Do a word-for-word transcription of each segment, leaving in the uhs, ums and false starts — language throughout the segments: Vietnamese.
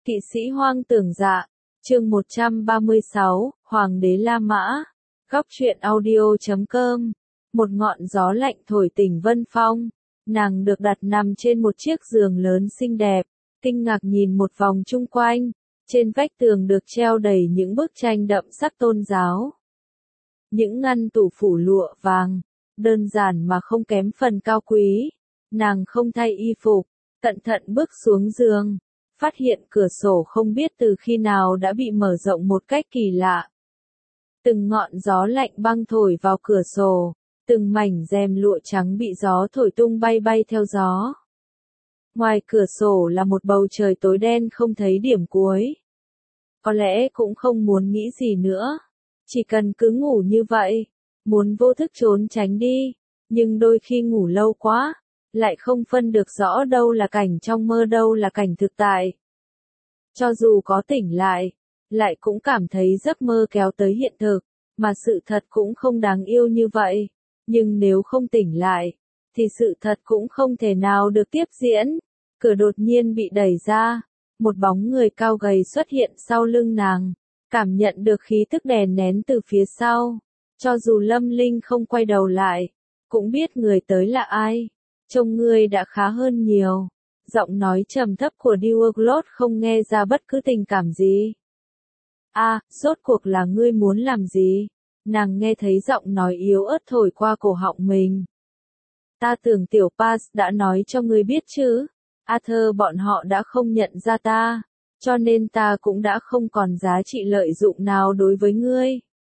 Kỵ sĩ hoang tưởng dạ, chương một trăm ba mươi sáu, Hoàng đế La Mã, góc truyện audio chấm com. Một ngọn gió lạnh thổi tỉnh Vân Phong, nàng được đặt nằm trên một chiếc giường lớn xinh đẹp, kinh ngạc nhìn một vòng chung quanh, trên vách tường được treo đầy những bức tranh đậm sắc tôn giáo. Những ngăn tủ phủ lụa vàng, đơn giản mà không kém phần cao quý, nàng không thay y phục, cẩn thận bước xuống giường. Phát hiện cửa sổ không biết từ khi nào đã bị mở rộng một cách kỳ lạ. Từng ngọn gió lạnh băng thổi vào cửa sổ, từng mảnh rèm lụa trắng bị gió thổi tung bay bay theo gió. Ngoài cửa sổ là một bầu trời tối đen không thấy điểm cuối. Có lẽ cũng không muốn nghĩ gì nữa, chỉ cần cứ ngủ như vậy, muốn vô thức trốn tránh đi, nhưng đôi khi ngủ lâu quá, lại không phân được rõ đâu là cảnh trong mơ đâu là cảnh thực tại. Cho dù có tỉnh lại, lại cũng cảm thấy giấc mơ kéo tới hiện thực, mà sự thật cũng không đáng yêu như vậy. Nhưng nếu không tỉnh lại, thì sự thật cũng không thể nào được tiếp diễn. Cửa đột nhiên bị đẩy ra, một bóng người cao gầy xuất hiện sau lưng nàng, cảm nhận được khí tức đè nén từ phía sau. Cho dù Lâm Linh không quay đầu lại, cũng biết người tới là ai. Trông ngươi đã khá hơn nhiều. Giọng nói trầm thấp của Dioglot không nghe ra bất cứ tình cảm gì. A, à, rốt cuộc là ngươi muốn làm gì? Nàng nghe thấy giọng nói yếu ớt thổi qua cổ họng mình. Ta tưởng tiểu Pass đã nói cho ngươi biết chứ. Arthur bọn họ đã không nhận ra ta, cho nên ta cũng đã không còn giá trị lợi dụng nào đối với ngươi.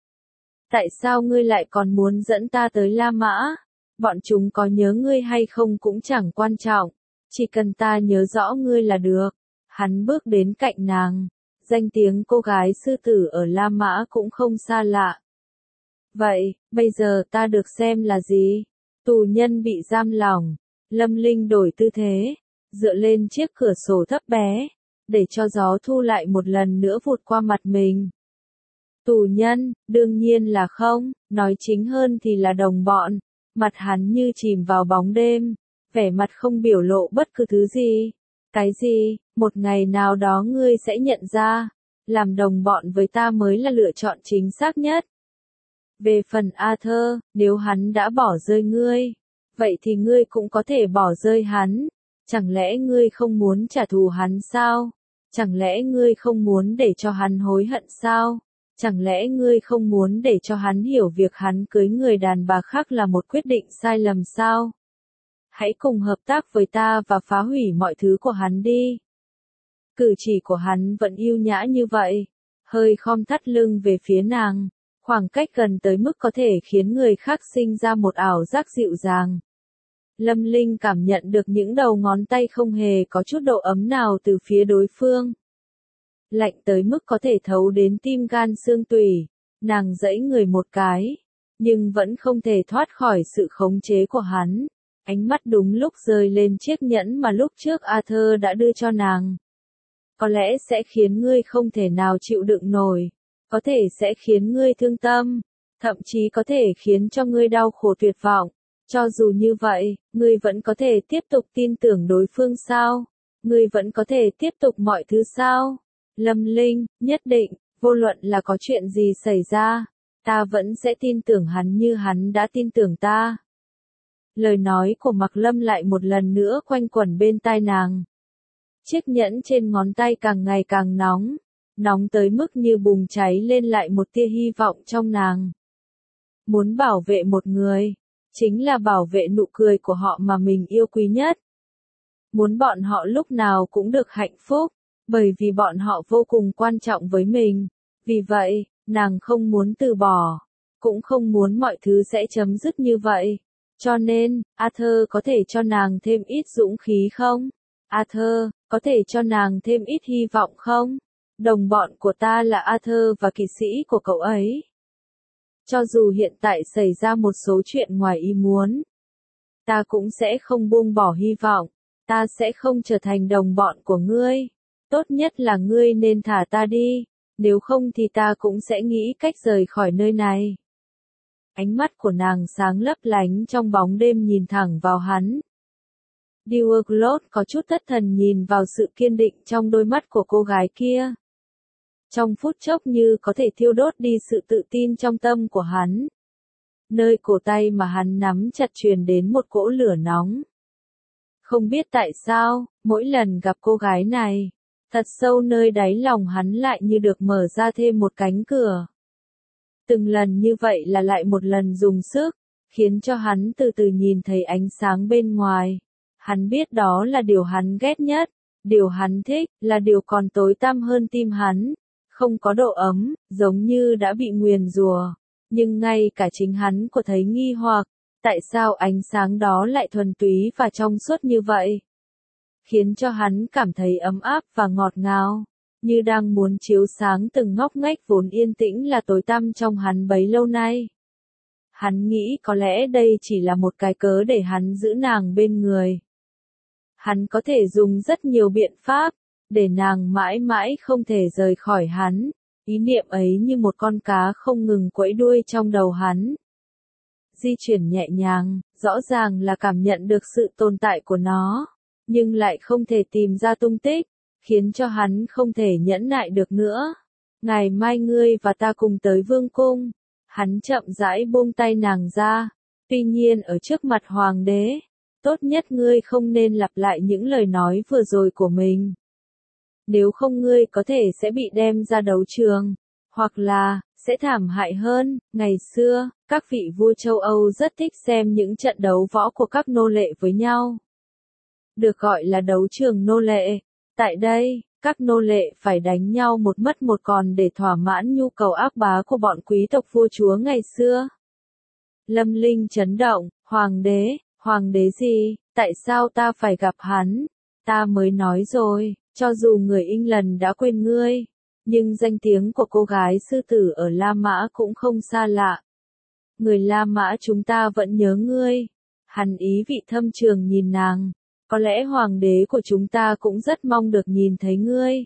Tại sao ngươi lại còn muốn dẫn ta tới La Mã? Bọn chúng có nhớ ngươi hay không cũng chẳng quan trọng, chỉ cần ta nhớ rõ ngươi là được. Hắn bước đến cạnh nàng, danh tiếng cô gái sư tử ở La Mã cũng không xa lạ. Vậy, bây giờ ta được xem là gì? Tù nhân bị giam lỏng. Lâm Linh đổi tư thế, dựa lên chiếc cửa sổ thấp bé, để cho gió thu lại một lần nữa vụt qua mặt mình. Tù nhân, đương nhiên là không, nói chính hơn thì là đồng bọn. Mặt hắn như chìm vào bóng đêm, vẻ mặt không biểu lộ bất cứ thứ gì. Cái gì, một ngày nào đó ngươi sẽ nhận ra, làm đồng bọn với ta mới là lựa chọn chính xác nhất. Về phần Arthur, nếu hắn đã bỏ rơi ngươi, vậy thì ngươi cũng có thể bỏ rơi hắn. Chẳng lẽ ngươi không muốn trả thù hắn sao? Chẳng lẽ ngươi không muốn để cho hắn hối hận sao? Chẳng lẽ ngươi không muốn để cho hắn hiểu việc hắn cưới người đàn bà khác là một quyết định sai lầm sao? Hãy cùng hợp tác với ta và phá hủy mọi thứ của hắn đi. Cử chỉ của hắn vẫn yêu nhã như vậy, hơi khom thắt lưng về phía nàng, khoảng cách gần tới mức có thể khiến người khác sinh ra một ảo giác dịu dàng. Lâm Linh cảm nhận được những đầu ngón tay không hề có chút độ ấm nào từ phía đối phương. Lạnh tới mức có thể thấu đến tim gan xương tủy, nàng giãy người một cái, nhưng vẫn không thể thoát khỏi sự khống chế của hắn. Ánh mắt đúng lúc rơi lên chiếc nhẫn mà lúc trước Arthur đã đưa cho nàng. Có lẽ sẽ khiến ngươi không thể nào chịu đựng nổi, có thể sẽ khiến ngươi thương tâm, thậm chí có thể khiến cho ngươi đau khổ tuyệt vọng. Cho dù như vậy, ngươi vẫn có thể tiếp tục tin tưởng đối phương sao? Ngươi vẫn có thể tiếp tục mọi thứ sao? Lâm Linh, nhất định, vô luận là có chuyện gì xảy ra, ta vẫn sẽ tin tưởng hắn như hắn đã tin tưởng ta. Lời nói của Mạc Lâm lại một lần nữa quanh quẩn bên tai nàng. Chiếc nhẫn trên ngón tay càng ngày càng nóng, nóng tới mức như bùng cháy lên lại một tia hy vọng trong nàng. Muốn bảo vệ một người, chính là bảo vệ nụ cười của họ mà mình yêu quý nhất. Muốn bọn họ lúc nào cũng được hạnh phúc, bởi vì bọn họ vô cùng quan trọng với mình. Vì vậy, nàng không muốn từ bỏ, cũng không muốn mọi thứ sẽ chấm dứt như vậy. Cho nên, Arthur có thể cho nàng thêm ít dũng khí không? Arthur, có thể cho nàng thêm ít hy vọng không? Đồng bọn của ta là Arthur và kỵ sĩ của cậu ấy. Cho dù hiện tại xảy ra một số chuyện ngoài ý muốn, ta cũng sẽ không buông bỏ hy vọng, ta sẽ không trở thành đồng bọn của ngươi. Tốt nhất là ngươi nên thả ta đi, nếu không thì ta cũng sẽ nghĩ cách rời khỏi nơi này. Ánh mắt của nàng sáng lấp lánh trong bóng đêm nhìn thẳng vào hắn. Dewar có chút thất thần nhìn vào sự kiên định trong đôi mắt của cô gái kia. Trong phút chốc như có thể thiêu đốt đi sự tự tin trong tâm của hắn. Nơi cổ tay mà hắn nắm chặt truyền đến một cỗ lửa nóng. Không biết tại sao, mỗi lần gặp cô gái này, thật sâu nơi đáy lòng hắn lại như được mở ra thêm một cánh cửa. Từng lần như vậy là lại một lần dùng sức, khiến cho hắn từ từ nhìn thấy ánh sáng bên ngoài. Hắn biết đó là điều hắn ghét nhất, điều hắn thích, là điều còn tối tăm hơn tim hắn. Không có độ ấm, giống như đã bị nguyền rủa. Nhưng ngay cả chính hắn có thấy nghi hoặc, tại sao ánh sáng đó lại thuần túy và trong suốt như vậy? Khiến cho hắn cảm thấy ấm áp và ngọt ngào, như đang muốn chiếu sáng từng ngóc ngách vốn yên tĩnh là tối tăm trong hắn bấy lâu nay. Hắn nghĩ có lẽ đây chỉ là một cái cớ để hắn giữ nàng bên người. Hắn có thể dùng rất nhiều biện pháp, để nàng mãi mãi không thể rời khỏi hắn. Ý niệm ấy như một con cá không ngừng quẫy đuôi trong đầu hắn. Di chuyển nhẹ nhàng, rõ ràng là cảm nhận được sự tồn tại của nó, nhưng lại không thể tìm ra tung tích, khiến cho hắn không thể nhẫn nại được nữa. Ngày mai ngươi và ta cùng tới vương cung. Hắn chậm rãi buông tay nàng ra. Tuy nhiên ở trước mặt hoàng đế, tốt nhất ngươi không nên lặp lại những lời nói vừa rồi của mình. Nếu không ngươi có thể sẽ bị đem ra đấu trường, hoặc là, sẽ thảm hại hơn. Ngày xưa, các vị vua châu Âu rất thích xem những trận đấu võ của các nô lệ với nhau. Được gọi là đấu trường nô lệ. Tại đây, các nô lệ phải đánh nhau một mất một còn để thỏa mãn nhu cầu ác bá của bọn quý tộc vua chúa ngày xưa. Lâm Linh chấn động, hoàng đế, hoàng đế gì, tại sao ta phải gặp hắn? Ta mới nói rồi, cho dù người England đã quên ngươi, nhưng danh tiếng của cô gái sư tử ở La Mã cũng không xa lạ. Người La Mã chúng ta vẫn nhớ ngươi. Hắn ý vị thâm trường nhìn nàng. Có lẽ hoàng đế của chúng ta cũng rất mong được nhìn thấy ngươi.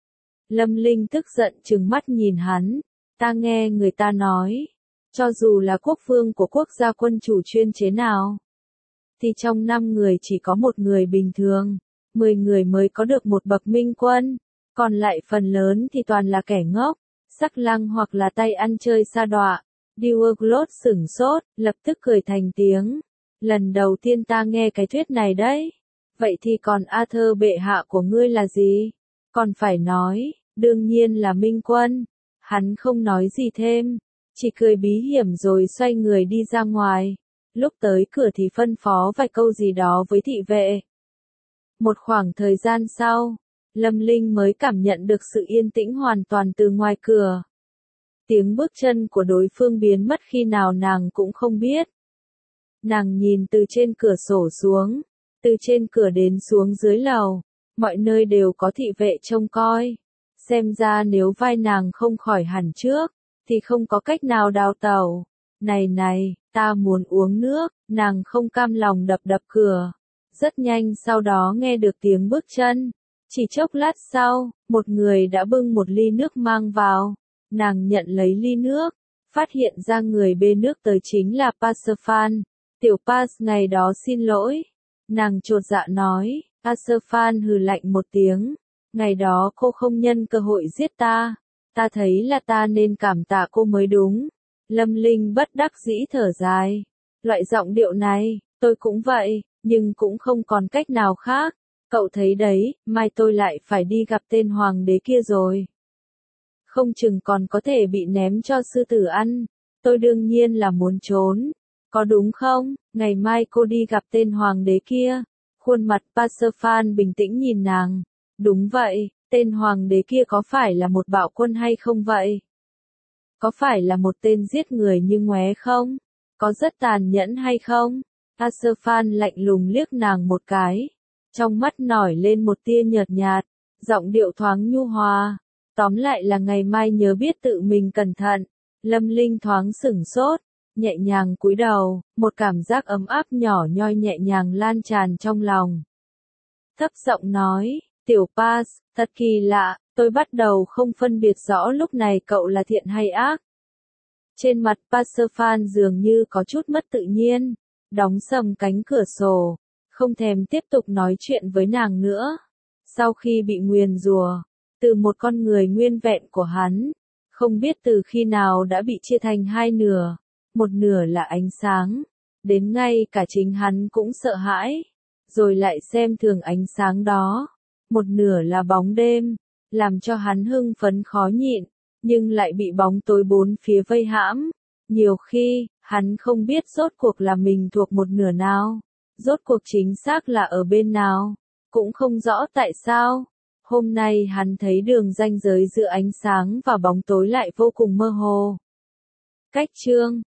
Lâm Linh tức giận trừng mắt nhìn hắn. Ta nghe người ta nói, cho dù là quốc vương của quốc gia quân chủ chuyên chế nào, thì trong năm người chỉ có một người bình thường, mười người mới có được một bậc minh quân, còn lại phần lớn thì toàn là kẻ ngốc, sắc lăng hoặc là tay ăn chơi sa đọa. Dewar sửng sốt, lập tức cười thành tiếng. Lần đầu tiên ta nghe cái thuyết này đấy. Vậy thì còn Arthur bệ hạ của ngươi là gì? Còn phải nói, đương nhiên là minh quân. Hắn không nói gì thêm, chỉ cười bí hiểm rồi xoay người đi ra ngoài. Lúc tới cửa thì phân phó vài câu gì đó với thị vệ. Một khoảng thời gian sau, Lâm Linh mới cảm nhận được sự yên tĩnh hoàn toàn từ ngoài cửa. Tiếng bước chân của đối phương biến mất khi nào nàng cũng không biết. Nàng nhìn từ trên cửa sổ xuống, từ trên cửa đến xuống dưới lầu, mọi nơi đều có thị vệ trông coi. Xem ra nếu vai nàng không khỏi hẳn trước, thì không có cách nào đào tẩu. Này này, ta muốn uống nước, nàng không cam lòng đập đập cửa. Rất nhanh sau đó nghe được tiếng bước chân. Chỉ chốc lát sau, một người đã bưng một ly nước mang vào. Nàng nhận lấy ly nước, phát hiện ra người bê nước tới chính là Pasephan. Tiểu Pas ngày đó xin lỗi. Nàng chột dạ nói, Pasephan hừ lạnh một tiếng. Ngày đó cô không nhân cơ hội giết ta. Ta thấy là ta nên cảm tạ cô mới đúng. Lâm Linh bất đắc dĩ thở dài. Loại giọng điệu này, tôi cũng vậy, nhưng cũng không còn cách nào khác. Cậu thấy đấy, mai tôi lại phải đi gặp tên hoàng đế kia rồi. Không chừng còn có thể bị ném cho sư tử ăn. Tôi đương nhiên là muốn trốn. Có đúng không? Ngày mai cô đi gặp tên hoàng đế kia. Khuôn mặt Pasephan bình tĩnh nhìn nàng. Đúng vậy, tên hoàng đế kia có phải là một bạo quân hay không vậy? Có phải là một tên giết người như ngoé không? Có rất tàn nhẫn hay không? Pasephan lạnh lùng liếc nàng một cái. Trong mắt nổi lên một tia nhợt nhạt, giọng điệu thoáng nhu hòa. Tóm lại là ngày mai nhớ biết tự mình cẩn thận. Lâm Linh thoáng sửng sốt, nhẹ nhàng cúi đầu, một cảm giác ấm áp nhỏ nhoi nhẹ nhàng lan tràn trong lòng. Thấp giọng nói, Tiểu Pas, thật kỳ lạ, tôi bắt đầu không phân biệt rõ lúc này cậu là thiện hay ác. Trên mặt Pasephan dường như có chút mất tự nhiên, đóng sầm cánh cửa sổ, không thèm tiếp tục nói chuyện với nàng nữa. Sau khi bị nguyền rủa, từ một con người nguyên vẹn của hắn, không biết từ khi nào đã bị chia thành hai nửa, một nửa là ánh sáng, đến ngay cả chính hắn cũng sợ hãi, rồi lại xem thường ánh sáng đó, một nửa là bóng đêm, làm cho hắn hưng phấn khó nhịn, nhưng lại bị bóng tối bốn phía vây hãm. Nhiều khi, hắn không biết rốt cuộc là mình thuộc một nửa nào, rốt cuộc chính xác là ở bên nào, cũng không rõ tại sao. Hôm nay hắn thấy đường ranh giới giữa ánh sáng và bóng tối lại vô cùng mơ hồ. Cách chương